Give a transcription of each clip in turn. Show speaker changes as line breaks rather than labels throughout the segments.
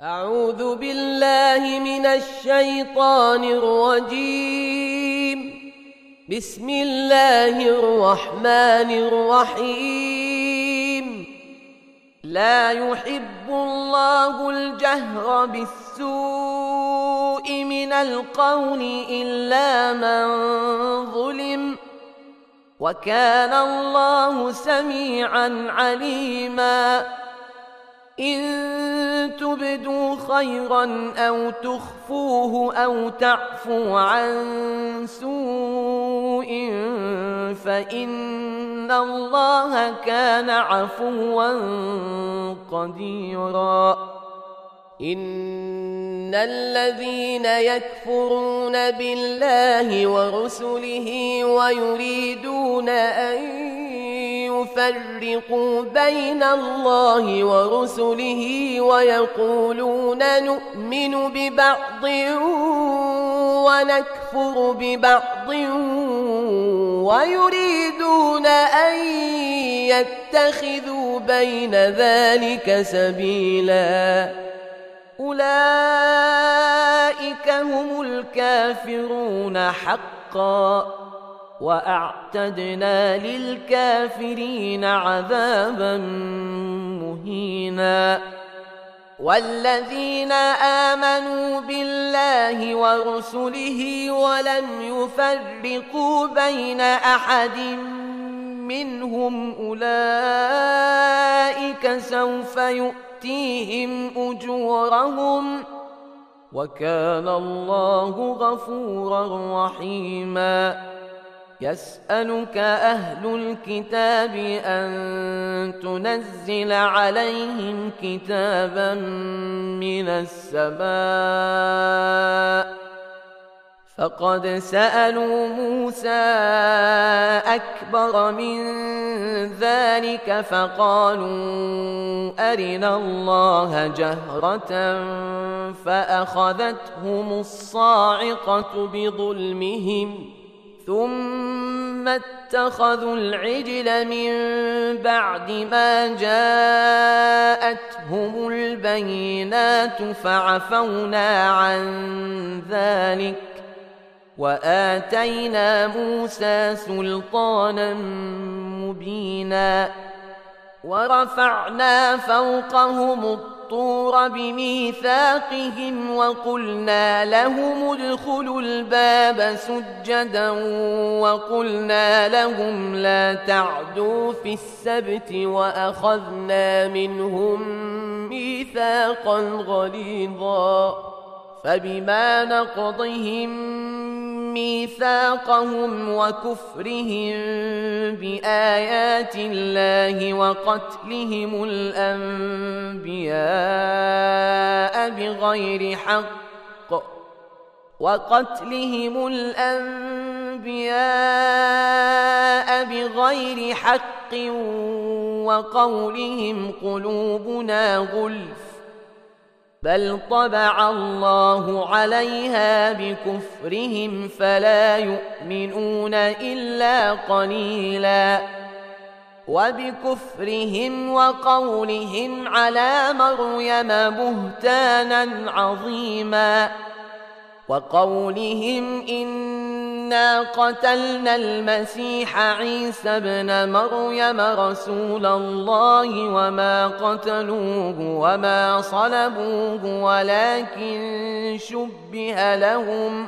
أعوذ بالله من الشيطان الرجيم. بسم الله الرحمن الرحيم. لا يحب الله الجهر بالسوء من القول إلا من ظلم، وكان الله سميعا عليما. إن تبدوا خيرا أو تخفوه أو تعفوا عن سوء فإن الله كان عفوا قديرا. إن الذين يكفرون بالله ورسله ويريدون أن يفرقوا بين الله ورسله ويقولون نؤمن ببعض ونكفر ببعض ويريدون أن يتخذوا بين ذلك سبيلا، أولئك هم الكافرون حقا، وأعتدنا للكافرين عذابا مهينا. والذين آمنوا بالله ورسله ولم يفرقوا بين أحد منهم أولئك سوف يؤتيهم أجورهم، وكان الله غفورا رحيما. يسألك أهل الكتاب أن تنزل عليهم كتابا من السماء، فقد سألوا موسى أكبر من ذلك فقالوا أرنا الله جهرة فأخذتهم الصاعقة بظلمهم، ثم اتخذوا العجل من بعد ما جاءتهم البينات فعفونا عن ذلك، وآتينا موسى سلطانا مبينا. ورفعنا فوقهم الطور بميثاقهم وقلنا لهم ادخلوا الباب سجدا وقلنا لهم لا تعدوا في السبت وأخذنا منهم ميثاقا غليظا. فبما نقضهم ميثاقهم وكفرهم بآيات الله وقتلهم الأنبياء بغير حق وقولهم قلوبنا غلف، بل طبع الله عليها بكفرهم فلا يؤمنون إلا قليلا. وبكفرهم وقولهم على مريم بهتانا عظيما، وقولهم إنا قتلنا المسيح عيسى ابن مريم رسول الله وما قتلوه وما صلبوه ولكن شبه لهم،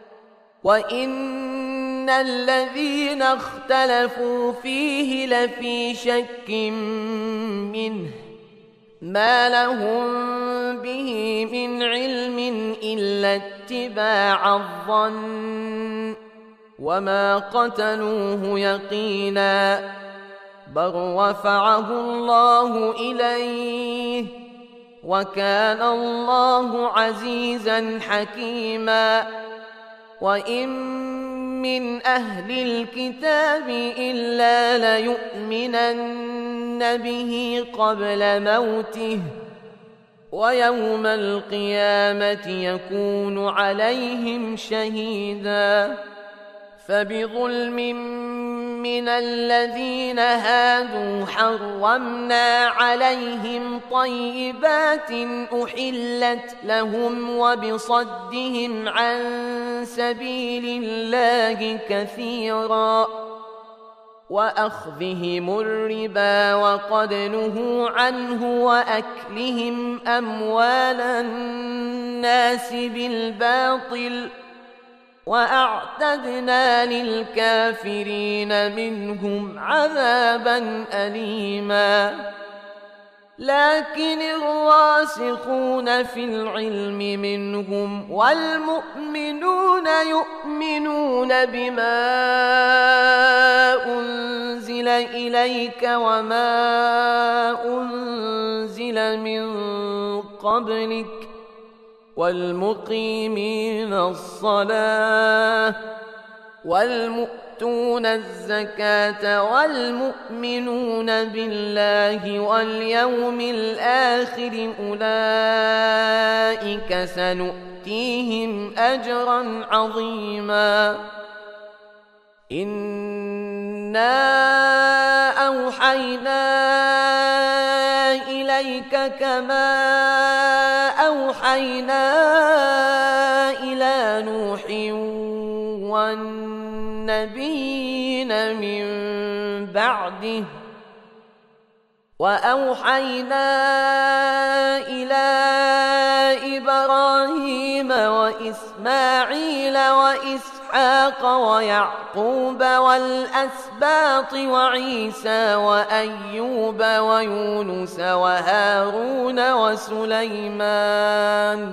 وإن الذين اختلفوا فيه لفي شك منه ما لهم به من علم إلا اتباع الظن، وما قتلوه يقينا، بل رفعه الله إليه، وكان الله عزيزا حكيما. وإن من أهل الكتاب إلا ليؤمنن به قبل موته، ويوم القيامة يكون عليهم شهيدا. فبظلم من الذين هادوا حرمنا عليهم طيبات أحلت لهم وبصدهم عن سبيل الله كثيرا وأخذهم الربا وقد نهوا عنه وأكلهم أموال الناس بالباطل وأعتدنا للكافرين منهم عذابا أليما لكن الراسخون في العلم منهم والمؤمنون يؤمنون بما أنزل إليك وما أنزل من قبلك والمقيمين الصلاة والمؤتون الزكاة والمؤمنون بالله واليوم الآخر أولئك سنؤتيهم أجرا عظيما إنا أوحينا إليك كما أوحينا إلى نوح والنبيين من بعده وأوحينا إلى إبراهيم وإسماعيل وإسحاق ويعقوب والأسباط وعيسى وأيوب ويونس وهارون وسليمان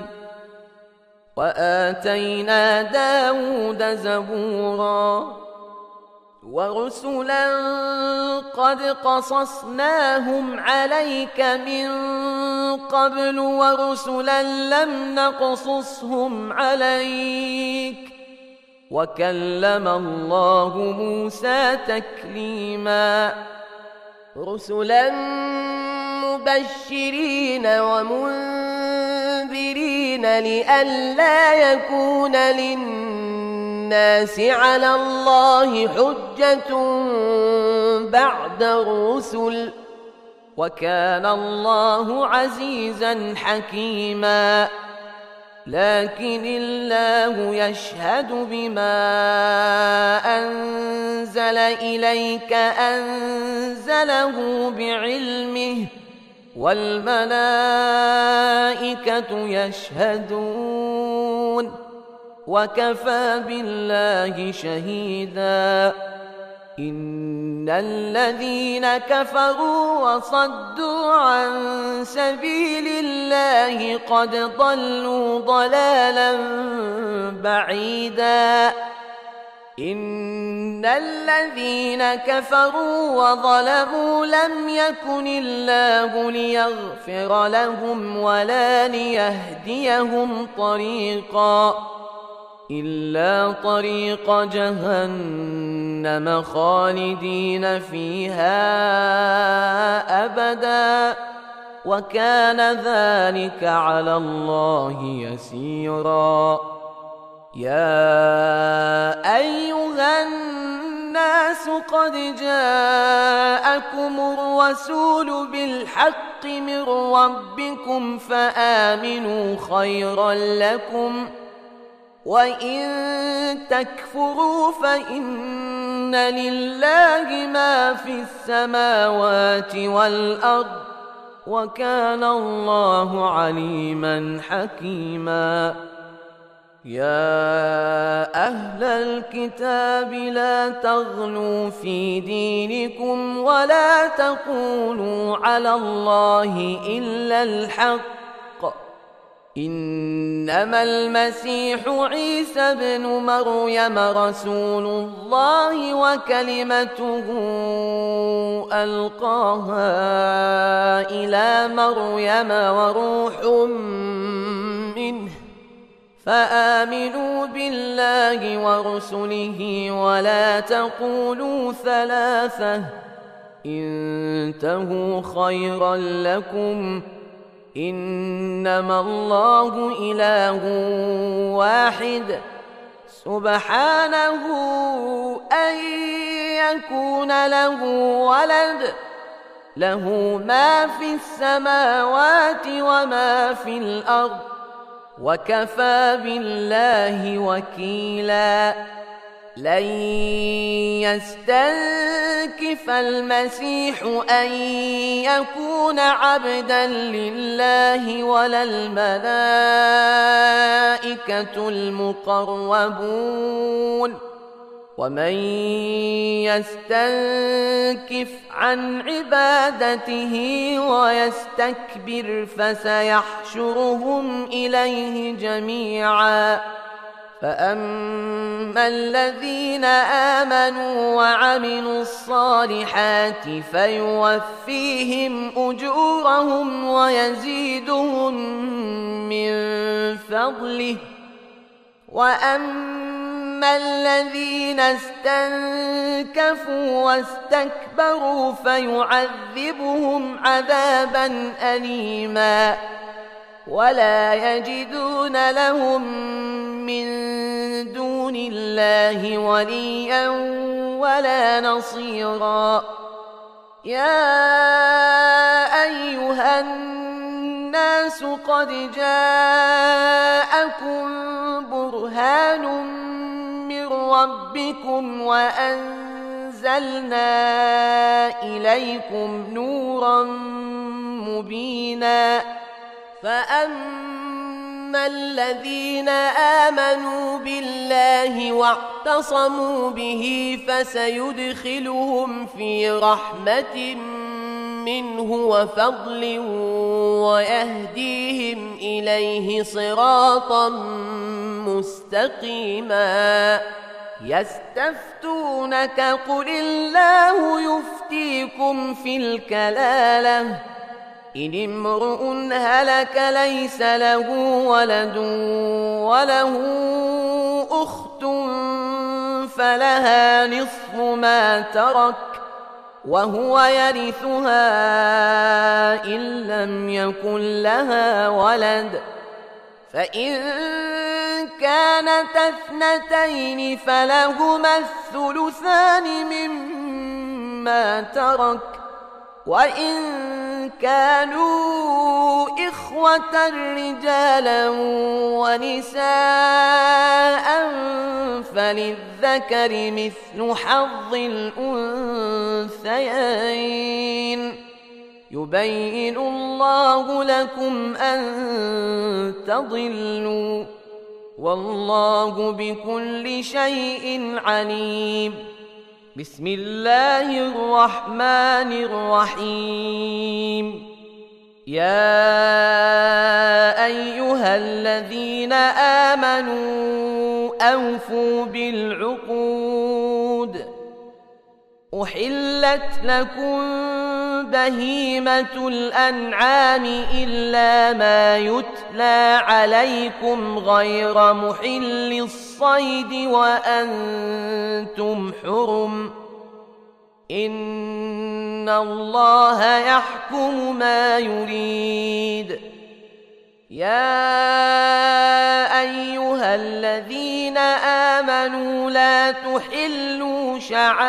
وآتينا داود زبورا ورسلا قد قصصناهم عليك من قبل ورسلا لم نقصصهم عليك وكلم الله موسى تكليما رسلا مبشرين ومنذرين لئلا يكون للناس على الله حجة بعد الرسل وكان الله عزيزا حكيما لكن الله يشهد بما أنزل إليك أنزله بعلمه والملائكة يشهدون وكفى بالله شهيدا إن الذين كفروا وصدوا عن سبيل الله قد ضلوا ضلالا بعيدا إن الذين كفروا وظلموا لم يكن الله ليغفر لهم ولا ليهديهم طريقا إلا طريق جهنم خالدين فيها أبدا وكان ذلك على الله يسيرا يا أيها الناس قد جاءكم الرسول بالحق من ربكم فآمنوا خيرا لكم وإن تكفروا فإن لله ما في السماوات والأرض وكان الله عليما حكيما يا أهل الكتاب لا تغلوا في دينكم ولا تقولوا على الله إلا الحق إنما المسيح عيسى ابن مريم رسول الله وكلمته ألقاها إلى مريم وروح منه فآمنوا بالله ورسله ولا تقولوا ثلاثة انتهوا خيرا لكم إنما الله إله واحد سبحانه أن يكون له ولد، له ما في السماوات وما في الأرض، وكفى بالله وكيلا. لن يستنكف المسيح أن يكون عبدا لله ولا الملائكة المقربون، ومن يستنكف عن عبادته ويستكبر فسيحشرهم إليه جميعا. فأما الذين آمنوا وعملوا الصالحات فيوفيهم أجورهم ويزيدهم من فضله، وأما الذين استنكفوا واستكبروا فيعذبهم عذابا أليما، ولا يجدون لهم من دون الله وليا ولا نصيرا. يا أيها الناس قد جاءكم برهان من ربكم وأنزلنا إليكم نورا مبينا. فأما الذين آمنوا بالله واعتصموا به فسيدخلهم في رحمة منه وفضل ويهديهم إليه صراطا مستقيما. يستفتونك قل الله يفتيكم في الكلالة، إن امرؤ هلك ليس له ولد وله أخت فلها نصف ما ترك وهو يرثها إن لم يكن لها ولد، فإن كانت اثنتين فلهما الثلثان مما ترك، وإن كانوا إخوة رجالا ونساء فللذكر مثل حظ الأنثيين. يبين الله لكم أن تضلوا، والله بكل شيء عليم. بسم الله الرحمن الرحيم. يا أيها الذين آمنوا أوفوا بالعقود. أحلت لكم بهيمة الأنعام إلا ما يتلى عليكم غير محل الصيد وأنتم حرم، إن الله يحكم ما يريد. يا أيها الذين آمنوا لا تحلوا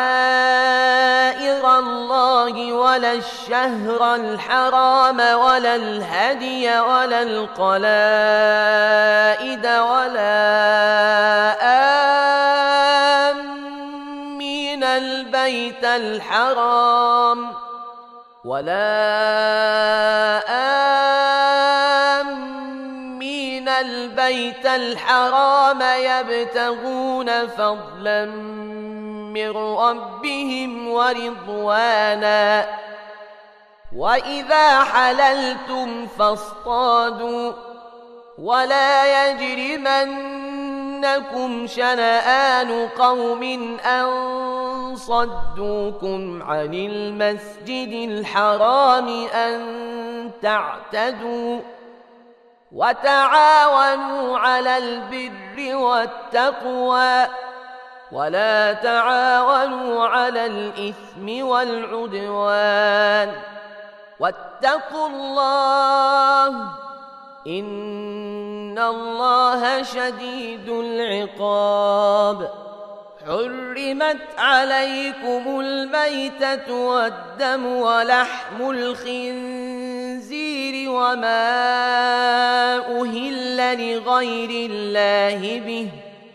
شعائر الله ولا الشهر الحرام ولا الهدي ولا القلائد ولا آمين البيت الحرام يبتغون فضلا من ربهم ورضوانا. وإذا حللتم فاصطادوا، ولا يجرمنكم شنآن قوم أن صدوكم عن المسجد الحرام أن تعتدوا، وتعاونوا على البر والتقوى ولا تعاونوا على الإثم والعدوان. واتقوا الله إن الله شديد العقاب. حرمت عليكم الميتة والدم ولحم الخنزير وما أهل لغير الله به،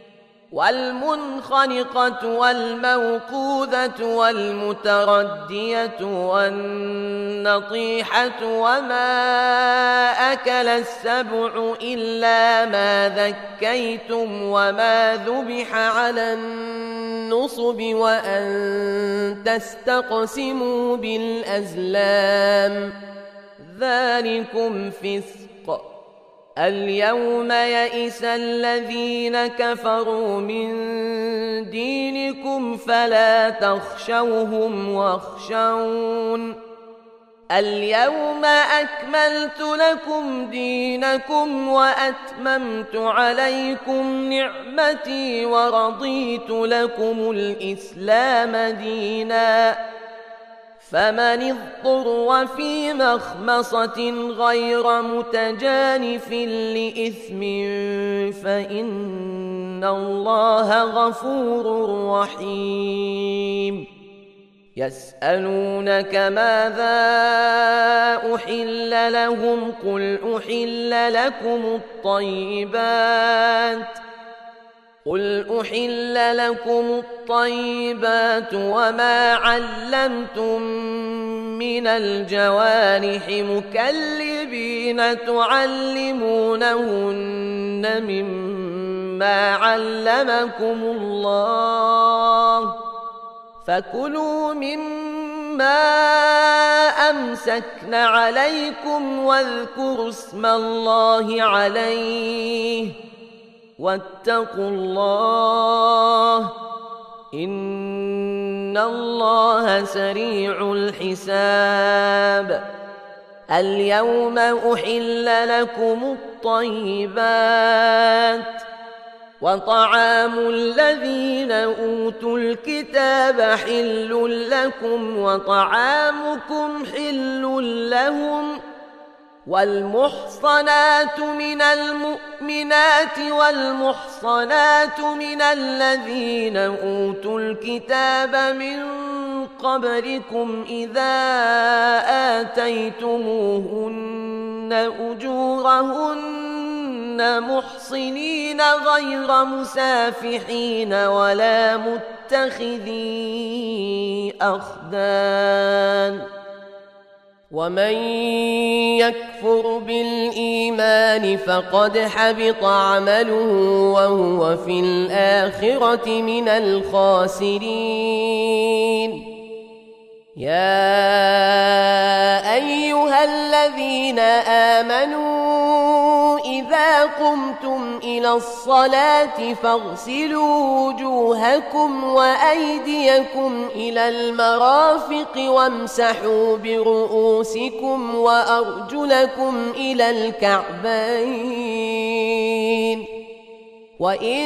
والمنخنقة والموقوذة والمتردية والنطيحة وما أكل السبع إلا ما ذكيتم وما ذبح على النصب وأن تستقسموا بالأزلام، ذلكم فسق. اليوم يئس الذين كفروا من دينكم فلا تخشوهم واخشون. اليوم أكملت لكم دينكم وأتممت عليكم نعمتي ورضيت لكم الإسلام دينا، فمن اضطر في مخمصة غير متجانف لإثم فإن الله غفور رحيم. يسألونك ماذا أحل لهم قل أحل لكم الطيبات وما علمتم من الجوارح مكلبين تعلمونهن مما علمكم الله، فكلوا مما أمسكن عليكم واذكروا اسم الله عليه واتقوا الله إن الله سريع الحساب. اليوم أحل لكم الطيبات وطعام الذين أوتوا الكتاب حل لكم وطعامكم حل لهم، والمحصنات من المؤمنات والمحصنات من الذين أوتوا الكتاب من قبلكم إذا آتيتموهن أجورهن محصنين غير مسافحين ولا متخذي أخدان. ومن يكفر بالإيمان فقد حبط عمله وهو في الآخرة من الخاسرين. يا أيها الذين آمنوا إذا قمتم إلى الصلاة فاغسلوا وجوهكم وأيديكم إلى المرافق وامسحوا برؤوسكم وأرجلكم إلى الكعبين، وإن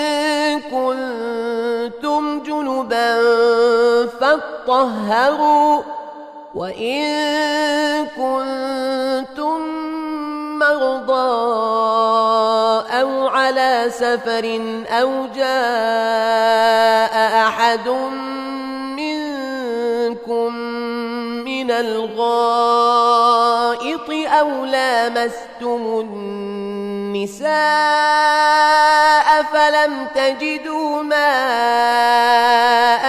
كنتم جنبا فاطهروا، وإن كنتم مرضى أو على سفر أو جاء أحد منكم من الغائط أو لامستم النساء فلم تجدوا ماء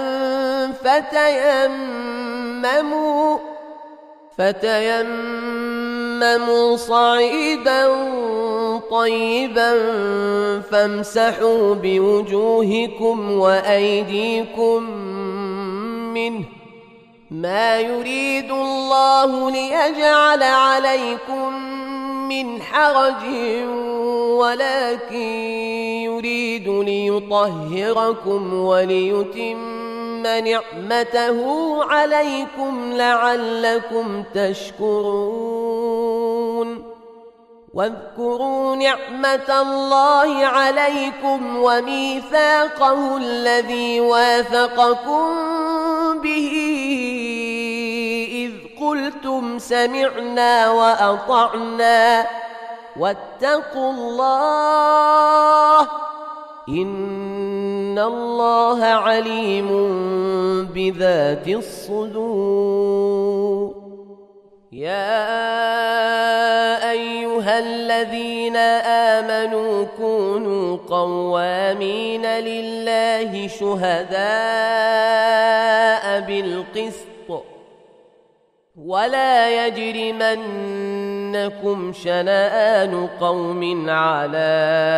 فتيمموا صعيدا طيبا فامسحوا بوجوهكم وأيديكم منه، ما يريد الله ليجعل عليكم من حرج ولكن يريد ليطهركم وليتم نعمته عليكم لعلكم تشكرون. واذكروا نعمة الله عليكم وميثاقه الذي واثقكم به إذ قلتم سمعنا وأطعنا واتقوا الله إن الله عليم بذات الصدور. يا أيها الذين آمنوا كونوا قوامين لله شهداء بالقسط ولا يجرمنكم شنآن قوم على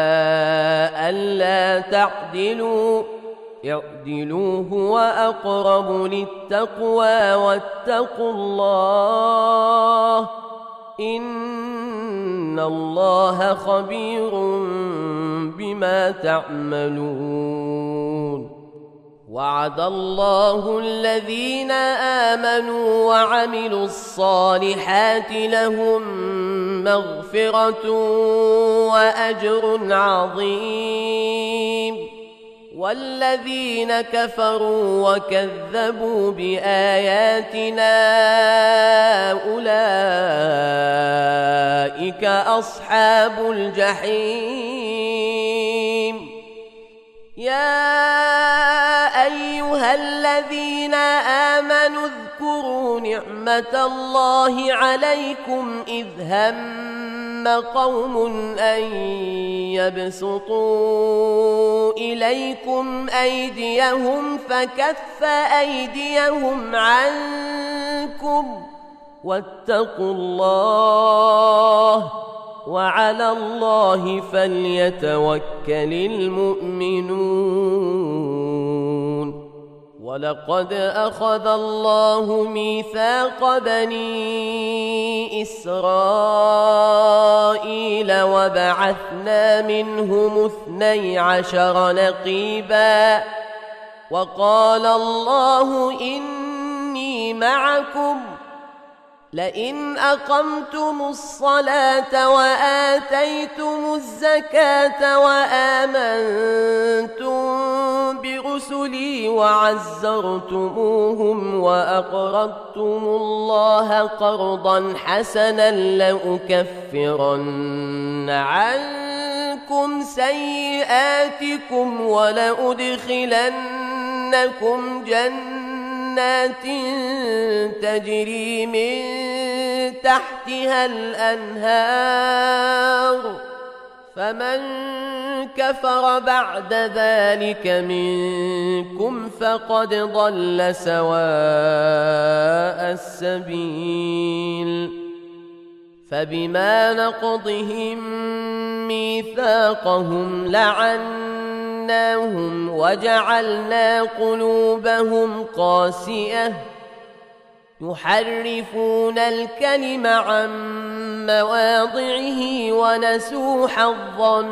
ألا تعدلوا اعدلوا هو أقرب للتقوى واتقوا الله إن الله خبير بما تعملون. وعد الله الذين آمنوا وعملوا الصالحات لهم مغفرة وأجر عظيم، والذين كفروا وكذبوا بآياتنا أولئك أصحاب الجحيم. يا أيها الذين آمنوا اذكروا نعمة الله عليكم إذ هم قوم أن يبسطوا إليكم أيديهم فكف أيديهم عنكم واتقوا الله وعلى الله فليتوكل المؤمنون. ولقد أخذ الله ميثاق بني إسرائيل وبعثنا منهم 12 نقيبا وقال الله إني معكم لئن أقمتم الصلاة وآتيتم الزكاة وآمنتم برسلي وعزرتموهم وأقرضتم الله قرضا حسنا لأكفرن عنكم سيئاتكم ولأدخلنكم جنات تجري من تحتها الأنهار فمن كفر بعد ذلك منكم فقد ضل سواء السبيل. فبما نقضهم ميثاقهم لعناهم وجعلنا قلوبهم قاسية يحرفون الكلم عن مواضعه ونسوا حظا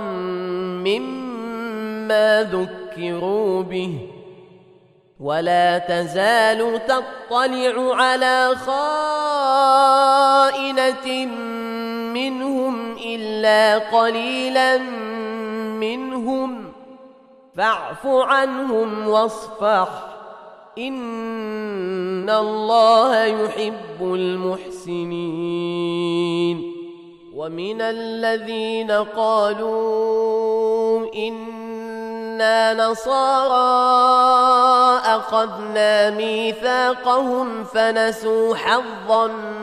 مما ذكروا به ولا تزال تطلع على خائنة منهم إلا قليلا منهم فاعف عنهم واصفح إن الله يحب المحسنين. ومن الذين قالوا إنا نصارى أخذنا ميثاقهم فنسوا حظا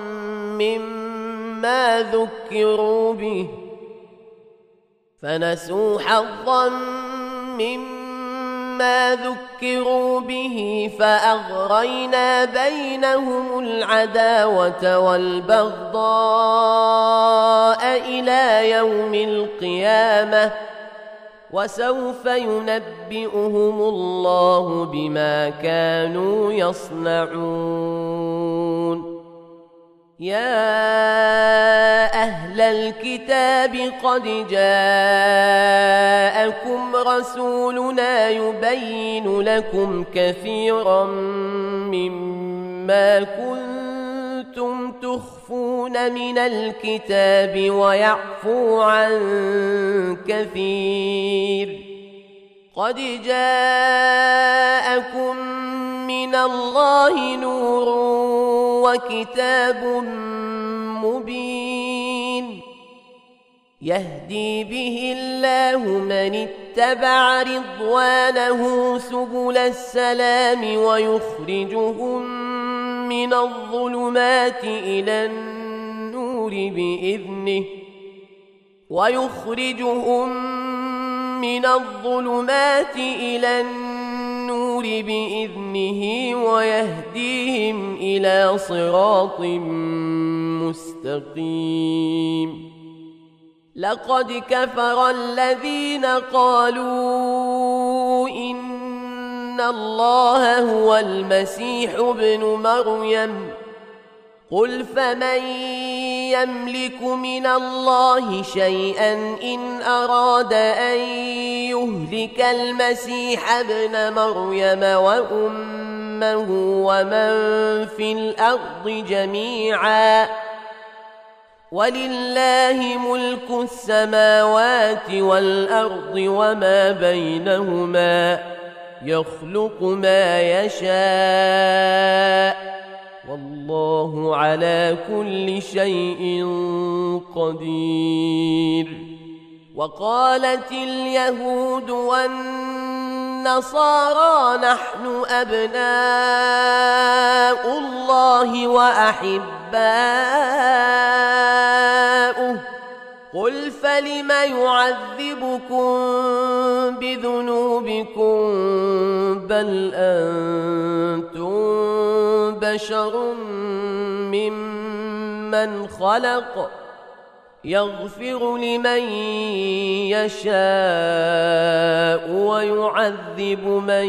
مما ذكروا به فأغرينا بينهم العداوة والبغضاء إلى يوم القيامة وسوف ينبئهم الله بما كانوا يصنعون. يا أهل الكتاب قد جاءكم رسولنا يبين لكم كثيرا مما كنتم تخفون من الكتاب ويعفو عن كثير. قد جاءكم من الله نور وكتاب مبين يهدي به الله من اتبع رضوانه سبل السلام ويخرجهم من الظلمات إلى النور بإذنه ويهديهم إلى صراط مستقيم. لقد كفر الذين قالوا إن الله هو المسيح ابن مريم قل فمن يملك من الله شيئا إن أراد أن يهلك المسيح ابن مريم وأمه ومن في الأرض جميعا ولله ملك السماوات والأرض وما بينهما يخلق ما يشاء والله على كل شيء قدير. وقالت اليهود والنصارى نحن أبناء الله وأحباؤه قل فلم يعذبكم بذنوبكم بل أنتم بشر ممن خلق يغفر لمن يشاء ويعذب من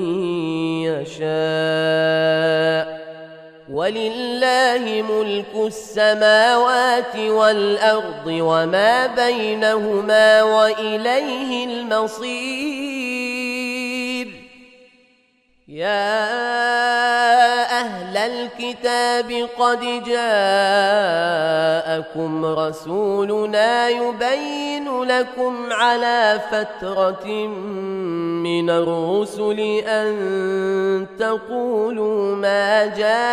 يشاء ولله ملك السماوات والأرض وما بينهما وإليه المصير. يا أهل الكتاب قد جاءكم رسولنا يبين لكم على فترة من الرسل أن تقولوا ما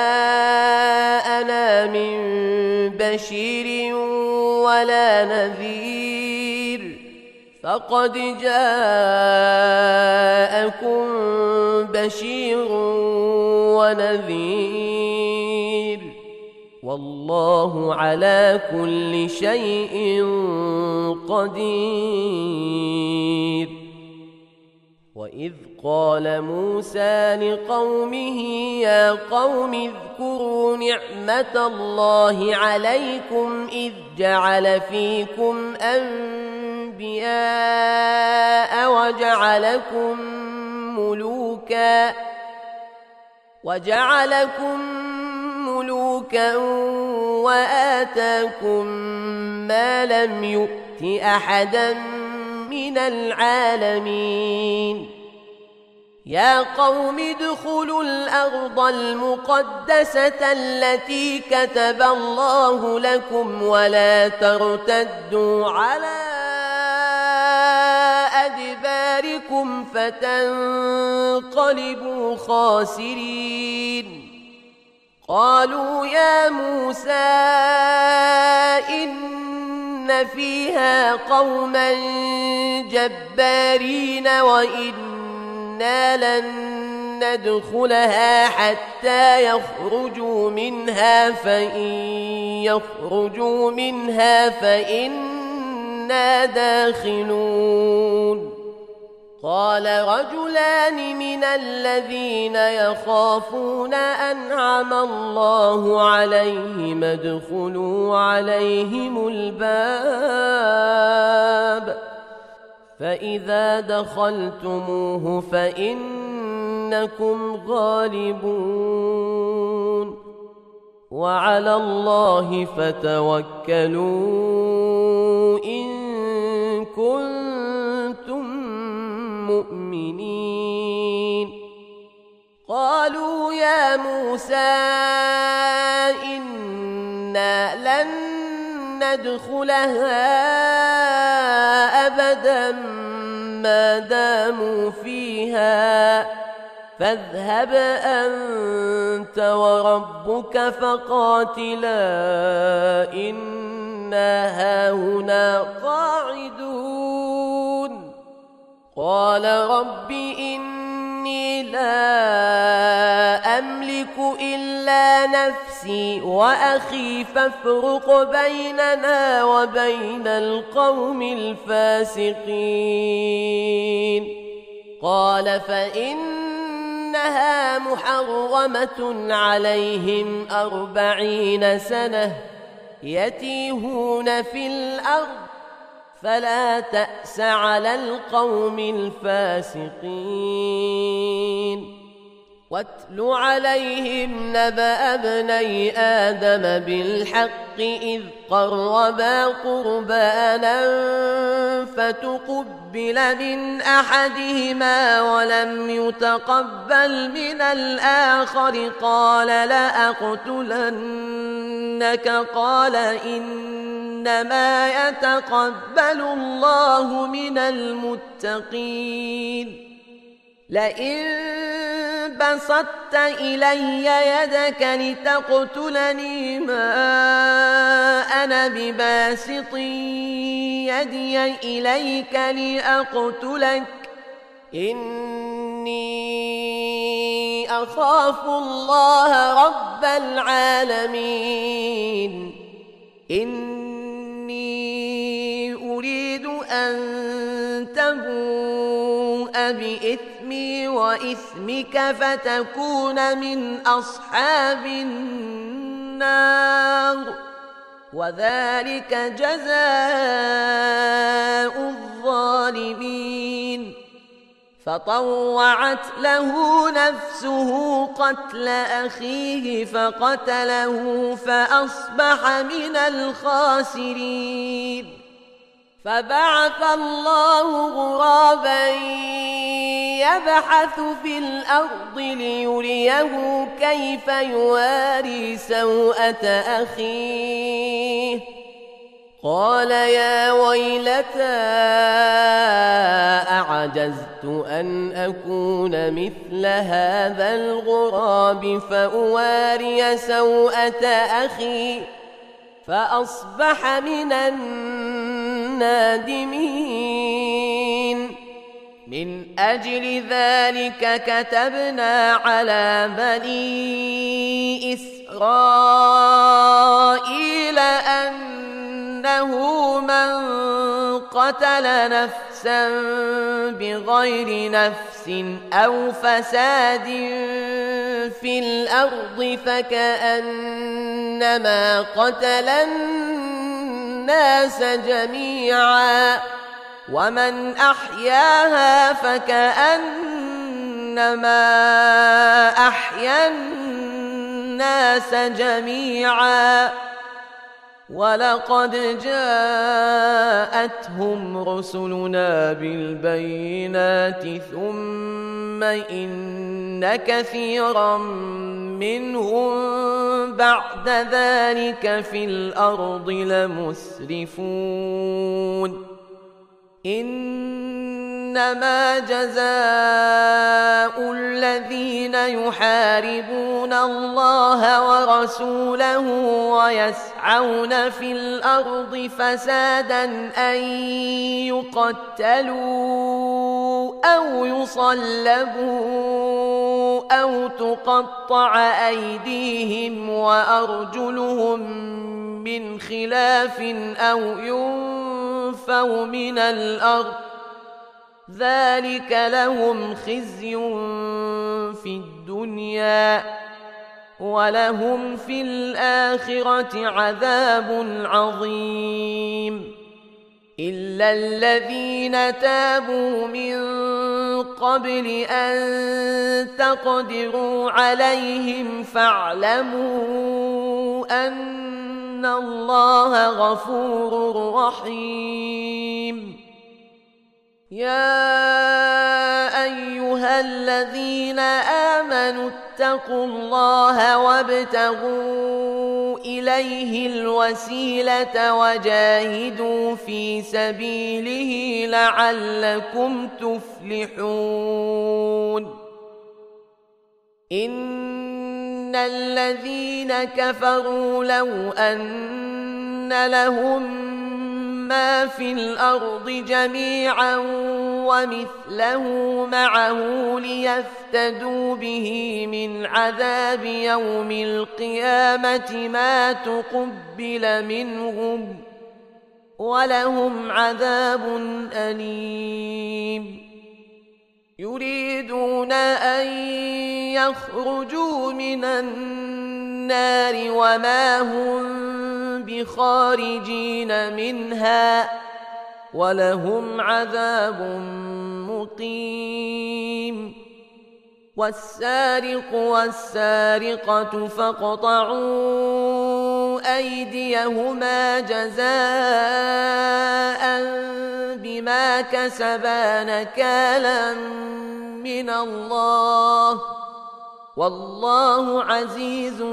جاءنا من بشير ولا نذير فقد جاءكم بشير ونذير والله على كل شيء قدير. وإذ قال موسى لقومه يا قوم اذكروا نعمة الله عليكم إذ جعل فيكم أنبياء وجعلكم ملوكا وآتاكم ما لم يؤت أحدا من العالمين. يا قوم ادخلوا الأرض المقدسة التي كتب الله لكم ولا ترتدوا على أدباركم فتنقلبوا خاسرين. قالوا يا موسى إن فيها قوما جبارين وإنا لن ندخلها حتى يخرجوا منها فإن يخرجوا منها فإنا داخلون. قال رجلان من الذين يخافون أنعم الله عليهم ادخلوا عليهم الباب فإذا دخلتموه فإنكم غالبون وعلى الله فتوكلوا إن كنتم مؤمنين. قالوا يا موسى إنا لن ندخلها أبدا ما داموا فيها فاذهب أنت وربك فقاتلا إنا إنا هاهنا قاعدون قال رب إني لا أملك إلا نفسي وأخي فافرق بيننا وبين القوم الفاسقين قال فإنها محرمة عليهم 40 سنة يتيهون في الأرض فلا تأس على القوم الفاسقين واتل عليهم نبأ ابني آدم بالحق إذ قربا قربانا فتقبل من أحدهما ولم يتقبل من الآخر قال لأقتلنك قال إنما يتقبل الله من المتقين لئن بسطت إلي يدك لتقتلني ما أنا بباسط يدي إليك لأقتلك إني أخاف الله رب العالمين إني أريد أن تبوء بإثمي وإثمك فتكون من أصحاب النار وذلك جزاء الظالمين فطوعت له نفسه قتل أخيه فقتله فأصبح من الخاسرين فبعث الله غرابا يبحث في الأرض ليريه كيف يواري سوءة أخيه قال يا ويلتى أعجزت أن أكون مثل هذا الغراب فأواري سوءة أخي فأصبح من النادمين من أجل ذلك كتبنا على بني إسرائيل أنه من قتل نفسا بغير نفس أو فساد في الأرض فكأنما قتل الناس جميعا ومن أحياها فكأنما أحيا الناس جميعا ولقد جاءتهم رسلنا بالبينات ثم إن كثيرا منهم بعد ذلك في الأرض لمسرفون إنما جزاء الذين يحاربون الله ورسوله ويسعون في الأرض فسادا أن يقتلوا أو يصلبوا أو تقطع أيديهم وأرجلهم من خلاف أو ينفوا من الأرض ذلك لهم خزي في الدنيا ولهم في الآخرة عذاب عظيم إلا الذين تابوا من قبل أن تقدروا عليهم فاعلموا أن الله غفور رحيم يا أيها الذين آمنوا اتقوا الله وابتغوا إليه الوسيلة وجاهدوا في سبيله لعلكم تفلحون إن الذين كفروا لو أن أن لهم ما في الأرض جميعا ومثله معه ليفتدوا به من عذاب يوم القيامة ما تقبل منهم ولهم عذاب أليم يريدون أن يخرجوا من النار وما هم بخارجين منها ولهم عذاب مقيم والسارق والسارقة فاقطعوا أيديهما جزاء بما كسبا نكالا من الله والله عزيز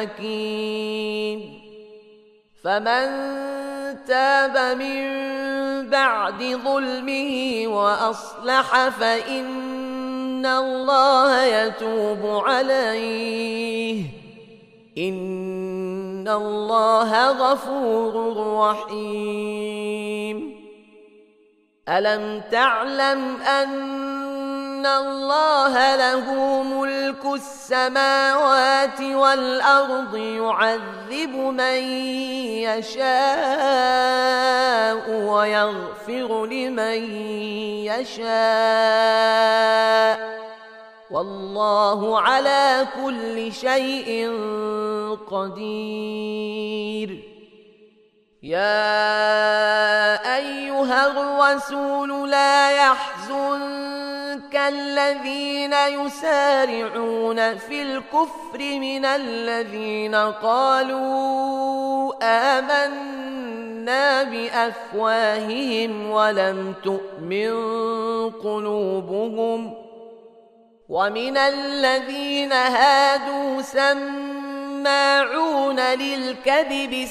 حكيم فمن تاب من بعد ظلمه وأصلح فإن الله يتوب عليه إن الله غفور رحيم ألم تعلم أن الله له ملك السماوات والأرض يعذب من يشاء ويغفر لمن يشاء والله على كل شيء قدير يا أيها الرسول لا يحزنك الذين يسارعون في الكفر من الذين قالوا آمنا بأفواههم ولم تؤمن قلوبهم ومن الذين هادوا سماعون للكذب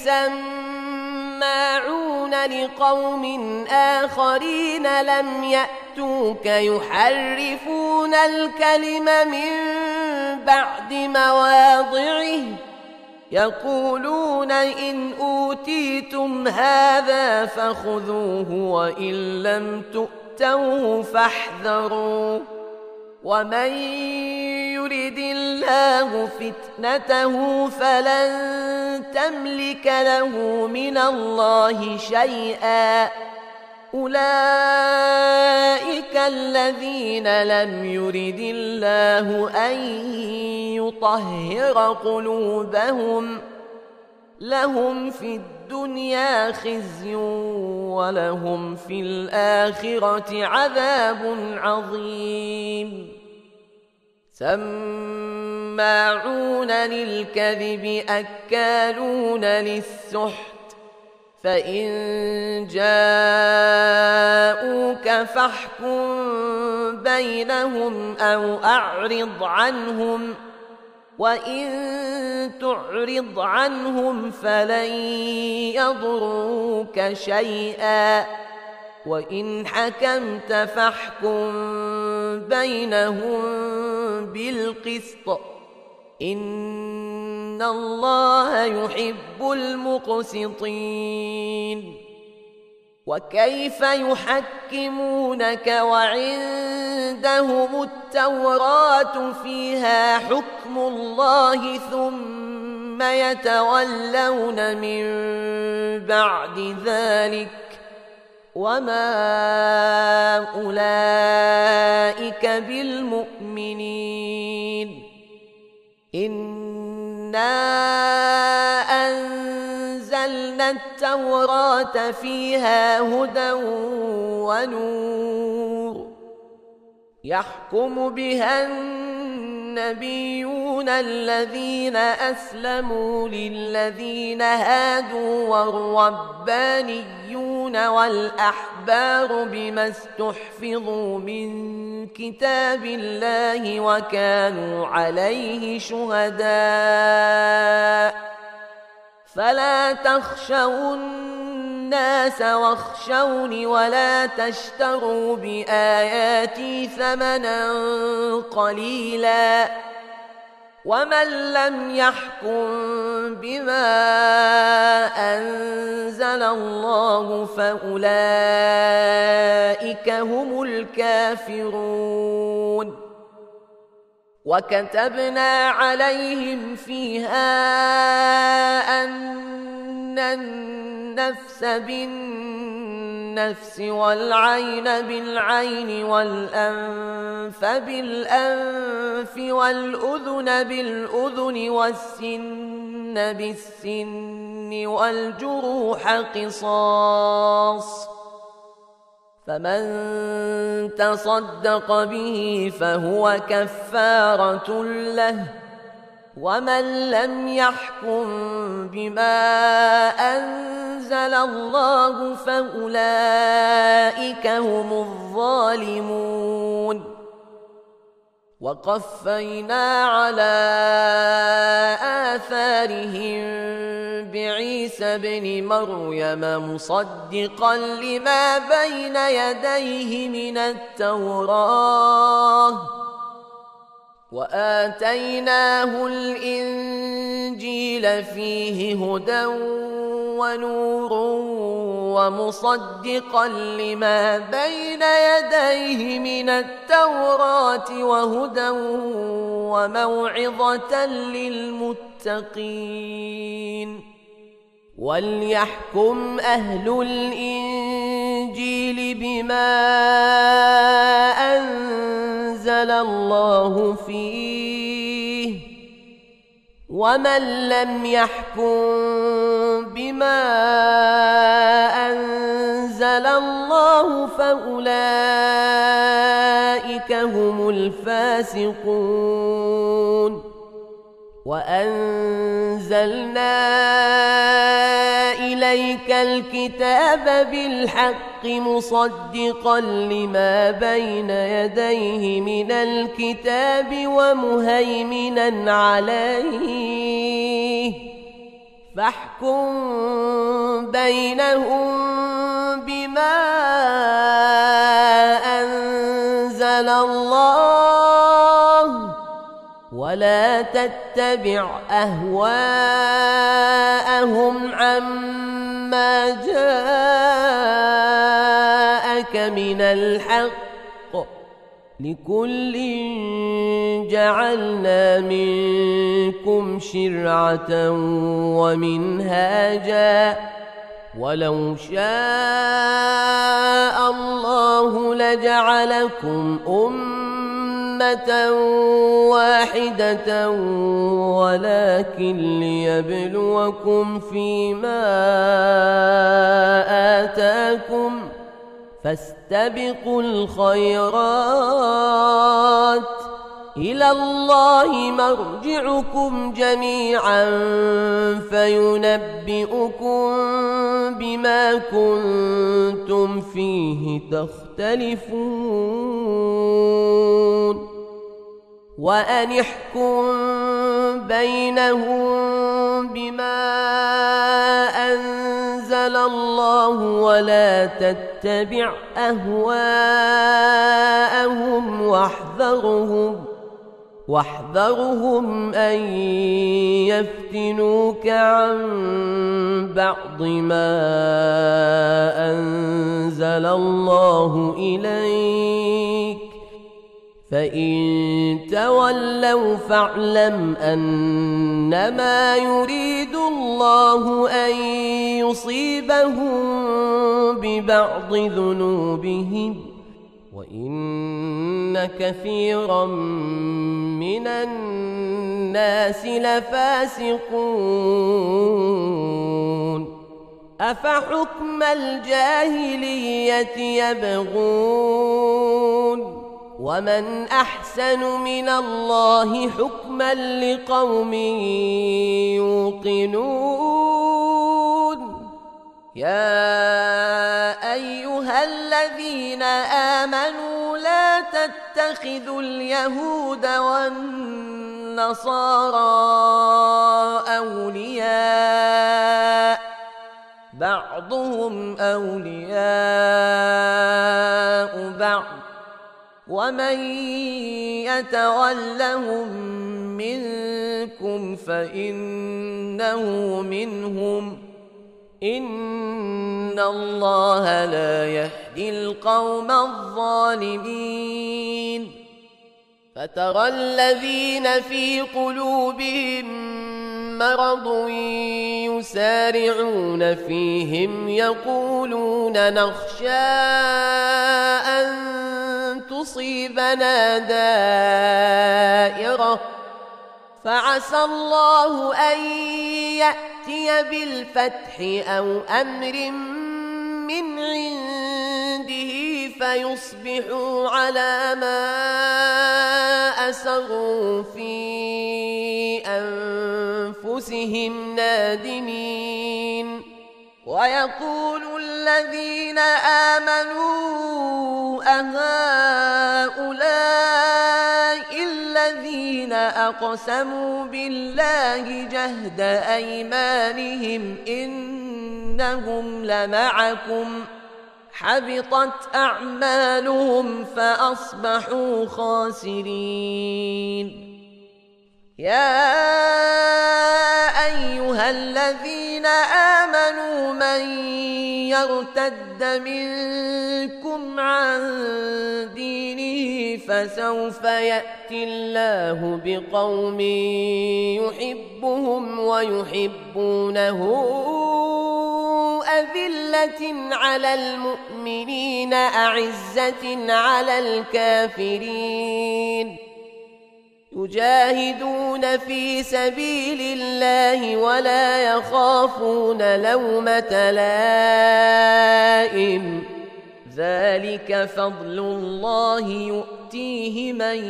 سماعون لقوم آخرين لم يأتوك يحرفون الكلم من بعد مواضعه يقولون إن أوتيتم هذا فخذوه وإن لم تؤتوه فاحذروا ومن يرد الله فتنته فلن تملك له من الله شيئا أولئك الذين لم يرد الله أن يطهر قلوبهم لهم في الدنيا خزي ولهم في الآخرة عذاب عظيم سماعون للكذب أكالون للسحت فإن جاءوك فاحكم بينهم أو أعرض عنهم وإن تعرض عنهم فلن يضروك شيئا وإن حكمت فاحكم بينهم بالقسط إن الله يحب المقسطين وكيف يحكمونك وعندهم التوراة فيها حكم الله ثم يتولون من بعد ذلك وما أولئك بالمؤمنين إنا أنزلنا التوراة فيها هدى ونور يحكم بها النبيون الذين أسلموا للذين هادوا والربانيون والأحبار بما استحفظوا من كتاب الله وكانوا عليه شهداء فلا تخشوا الناس واخشوني ولا تشتروا بآياتي ثمنا قليلا ومن لم يحكم بما أنزل الله فأولئك هم الكافرون وكتبنا عليهم فيها أن النفس بالنفس والعين بالعين والأنف بالأنف والأذن بالأذن والسن بالسن والجروح قصاص فمن تصدق به فهو كفارة له ومن لم يحكم بما أنزل الله فأولئك هم الظالمون وقفينا على آثارهم بعيسى بن مريم مصدقا لما بين يديه من التوراة وآتيناه الإنجيل فيه هدى ونور ومصدقا لما بين يديه من التوراة وهدى وموعظة للمتقين وليحكم أهل الإنجيل بما أنزل الله فيه ومن لم يحكم بما أنزل الله فأولئك هم الفاسقون وأنزلنا إليك الكتاب بالحق مصدقا لما بين يديه من الكتاب ومهيمنا عليه فاحكم بينهم بما أنزل الله ولا تتبع أهواءهم عما جاءك من الحق لكل جعلنا منكم شرعة ومنهاجا ولو شاء الله لجعلكم أمة واحدة ولكن ليبلوكم فيما آتاكم فاستبقوا الخيرات إلى الله مرجعكم جميعا فينبئكم بما كنتم فيه تختلفون وأن احكم بينهم بما أنزل الله ولا تتبع أهواءهم واحذرهم أن يفتنوك عن بعض ما أنزل الله إليك فإن تولوا فاعلم أنما يريد الله أن يصيبهم ببعض ذنوبهم وإن كثيرا من الناس لفاسقون أفحكم الجاهلية يبغون ومن أحسن من الله حكما لقوم يوقنون يا أيها الذين آمنوا لا تتخذوا اليهود والنصارى أولياء بعضهم أولياء بعض ومن يتولهم منكم فإنه منهم إن الله لا يهدي القوم الظالمين فترى الذين في قلوبهم مرض يسارعون فيهم يقولون نخشى أن تصيبنا دائرة فعسى الله أن يأتي بالفتح أو أمر من عنده فيصبحوا على ما أسروا في أنفسهم نادمين ويقول الذين آمنوا أهؤلاء الذين أقسموا بالله جهد أيمانهم إنهم لمعكم حبطت أعمالهم فأصبحوا خاسرين يا أيها الذين آمنوا من يرتد منكم عن دينه فسوف يأتي الله بقوم يحبهم ويحبونه أذلة على المؤمنين أعزة على الكافرين يجاهدون في سبيل الله ولا يخافون لومة لائم ذلك فضل الله يؤتيه من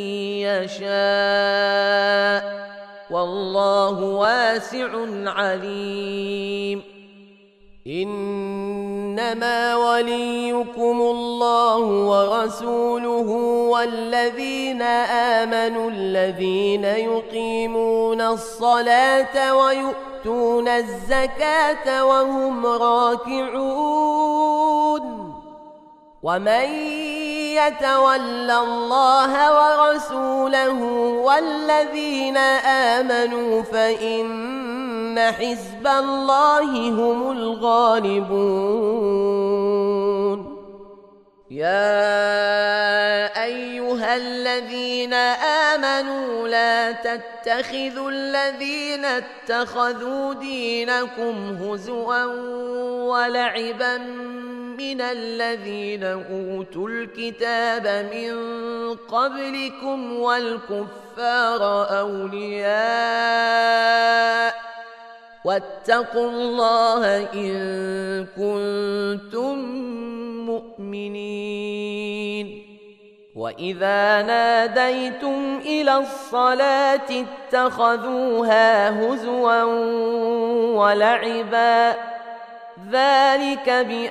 يشاء والله واسع عليم إنما وليكم الله ورسوله والذين آمنوا الذين يقيمون الصلاة ويؤتون الزكاة وهم راكعون ومن يتول الله ورسوله والذين آمنوا فإن حزب الله هم الغالبون يا أيها الذين آمنوا لا تتخذوا الذين اتخذوا دينكم هزوا ولعبا من الذين أوتوا الكتاب من قبلكم والكفار أولياء واتقوا الله إن كنتم مؤمنين وإذا ناديتم إلى الصلاة اتخذوها هزوا ولعبا ذلك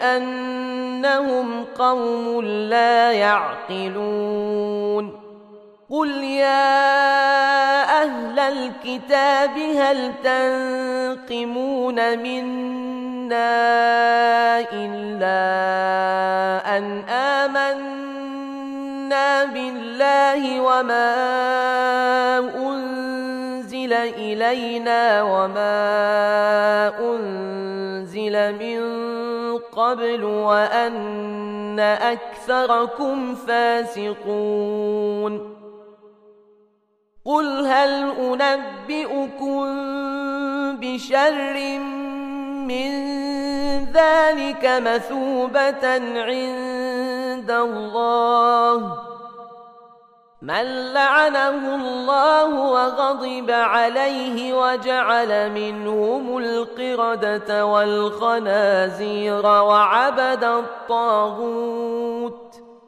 بأنهم قوم لا يعقلون قل يا أهل الكتاب هل تنقمون منا إلا أن آمنا بالله وما أنزل إلينا وما أنزل من قبل وأن أكثركم فاسقون قل هل أنبئكم بشر من ذلك مثوبة عند الله من لعنه الله وغضب عليه وجعل منهم القردة والخنازير وعبد الطاغوت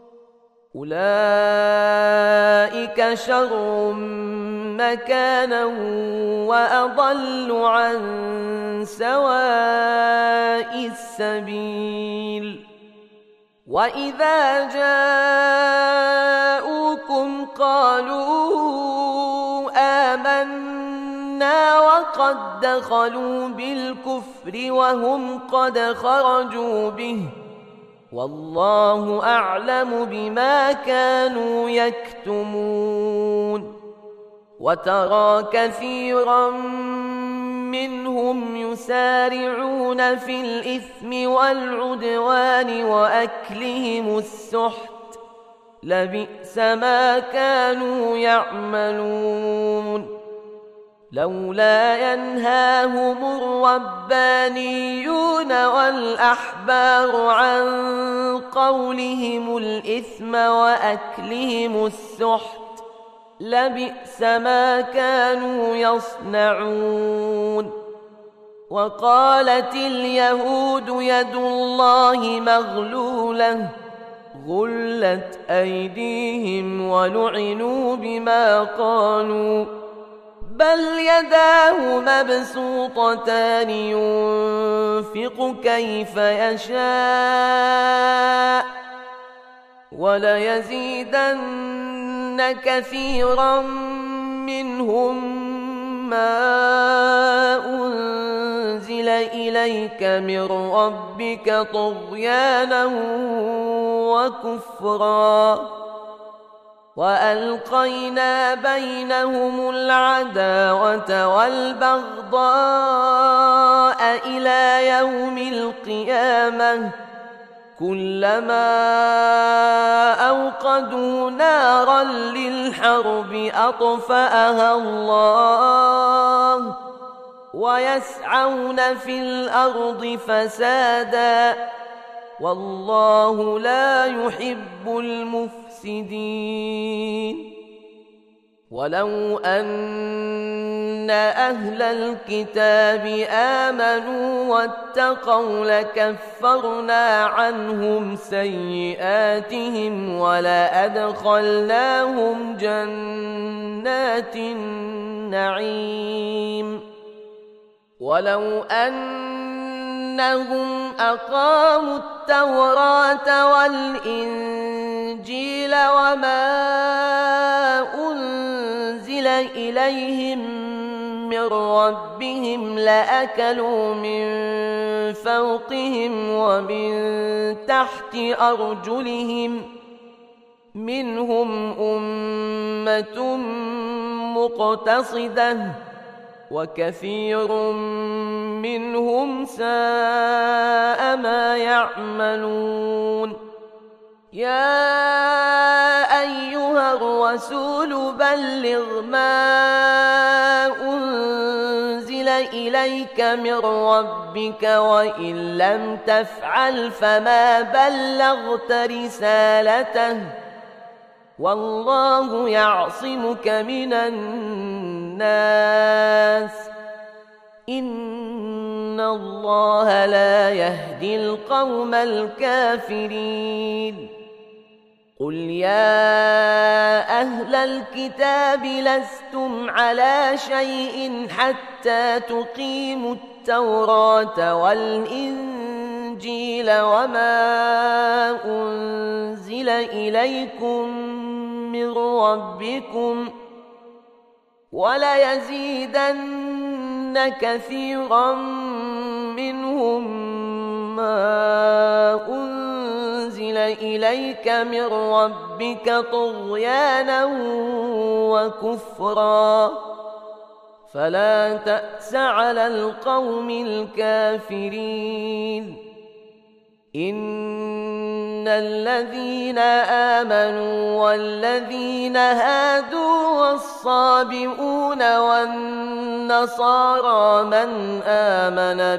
أولئك شر مكانا وأضل عن سواء السبيل وإذا جاءوكم قالوا آمنا وقد دخلوا بالكفر وهم قد خرجوا به والله أعلم بما كانوا يكتمون وترى كثيرا منهم يسارعون في الإثم والعدوان وأكلهم السحت لبئس ما كانوا يعملون لولا ينهاهم الربانيون والأحبار عن قولهم الإثم وأكلهم السحت لبئس ما كانوا يصنعون وقالت اليهود يد الله مغلولة غلت أيديهم ولعنوا بما قالوا بل يداه مبسوطتان ينفق كيف يشاء وليزيدن كثيرا منهم ما أنزل إليك من ربك طغيانا وكفرا وألقينا بينهم العداوة والبغضاء إلى يوم القيامة كلما أوقدوا نارا للحرب أطفأها الله ويسعون في الأرض فسادا والله لا يحب المفسدين ولو أن أهل الكتاب آمنوا واتقوا لكفرنا عنهم سيئاتهم ولأدخلناهم جنات النعيم ولو أنهم أقاموا التوراة والإنجيل وما أنزل إليهم من ربهم لأكلوا من فوقهم ومن تحت أرجلهم منهم أمة مقتصدة وكثير منهم ساء ما يعملون يا أيها الرسول بلغ ما أنزل إليك من ربك وإن لم تفعل فما بلغت رسالته والله يعصمك من الناس إن الله لا يهدي القوم الكافرين قل يا أهل الكتاب لستم على شيء حتى تقيموا التوراة والإنجيل وما أنزل إليكم من ربكم وليزيدن كثيرا منهم ما أنزل إليك من ربك طغيانا وكفرا فلا تأس على القوم الكافرين إن الذين آمنوا والذين هادوا والصابئون والنصارى من آمن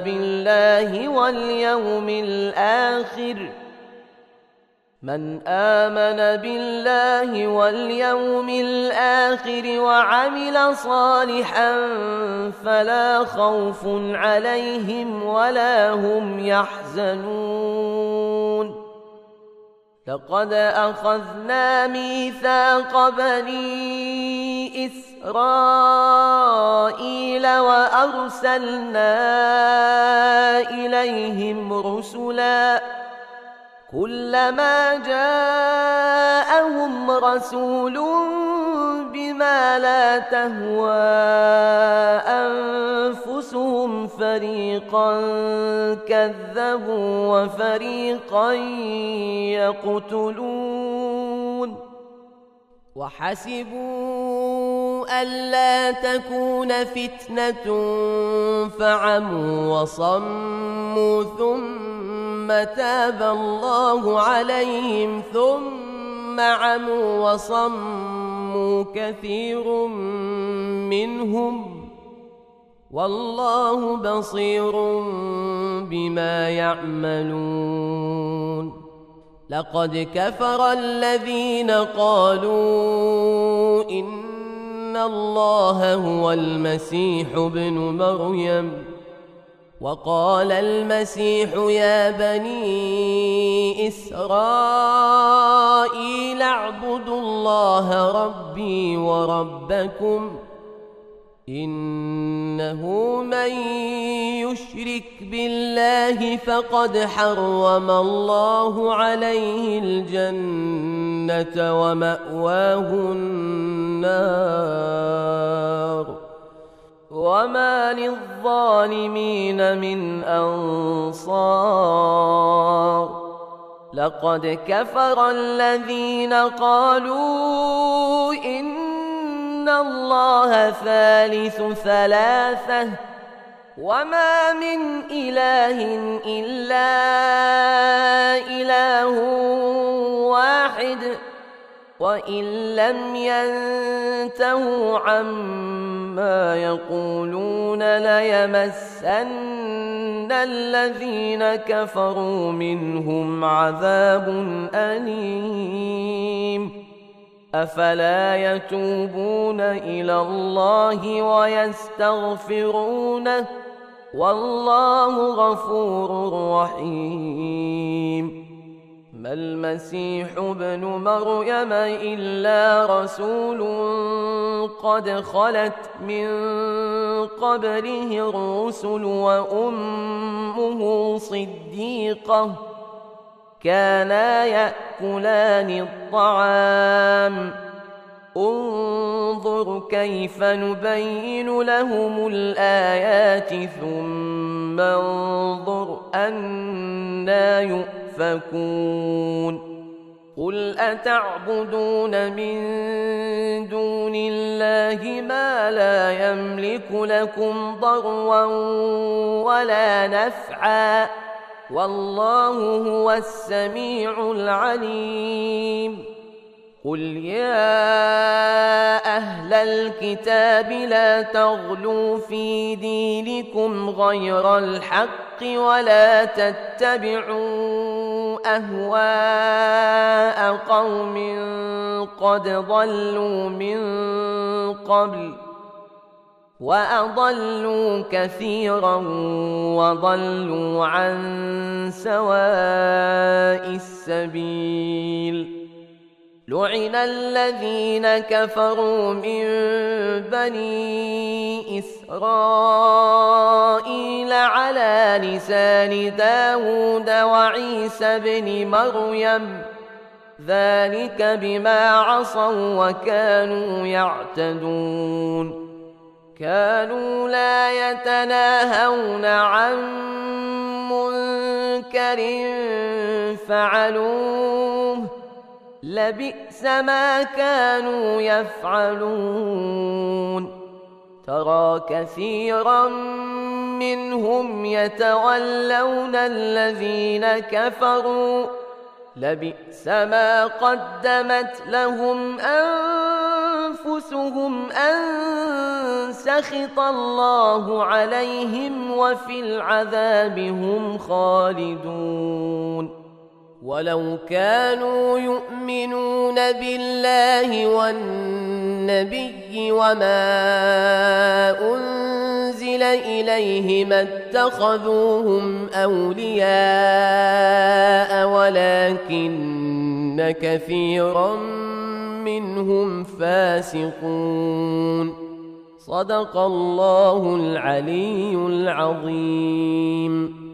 بالله واليوم الآخر وعمل صالحا فلا خوف عليهم ولا هم يحزنون لقد أخذنا ميثاق بني إسرائيل وأرسلنا إليهم رسلا كلما جاءهم جاءهم رسول بما لا تهوى أنفسهم فريقا كذبوا وفريقا يقتلون وحسبوا ألا تكون فتنة فعموا وصموا ثم تاب الله عليهم ثم عموا وصموا كثير منهم والله بصير بما يعملون لقد كفر الذين قالوا إن الله هو المسيح ابن مريم وقال المسيح يا بني إسرائيل اعبدوا الله ربي وربكم إنه من يشرك بالله فقد حرم الله عليه الجنة ومأواه النار وما للظالمين من أنصار لقد كفر الذين قالوا إن الله ثالث ثلاثة وما من إله إلا إله واحد وإن لم ينتهوا عما يقولون ليمسن الذين كفروا منهم عذاب أليم أفلا يتوبون إلى الله ويستغفرونه والله غفور رحيم ما المسيح ابن مريم إلا رسول قد خلت من قبله الرسل وأمه صديقة كانا يأكلان الطعام انظر كيف نبين لهم الآيات ثم انظر أنى يؤفكون قل أتعبدون من دون الله ما لا يملك لكم ضرا ولا نفعا والله هو السميع العليم قل يا أهل الكتاب لا تغلوا في دينكم غير الحق ولا تتبعوا أهواء قوم قد ضلوا من قبل وأضلوا كثيرا وضلوا عن سواء السبيل لعن الذين كفروا من بني إسرائيل على لسان داود وعيسى بن مريم ذلك بما عصوا وكانوا يعتدون كانوا لا يتناهون عن منكر فعلوه لبئس ما كانوا يفعلون ترى كثيرا منهم يتولون الذين كفروا لبئس ما قدمت لهم أنفسهم أن سخط الله عليهم وفي العذاب هم خالدون ولو كانوا يؤمنون بالله والنبي وما أنزل إليه ما اتخذوهم أولياء ولكن كثيرا منهم فاسقون صدق الله العلي العظيم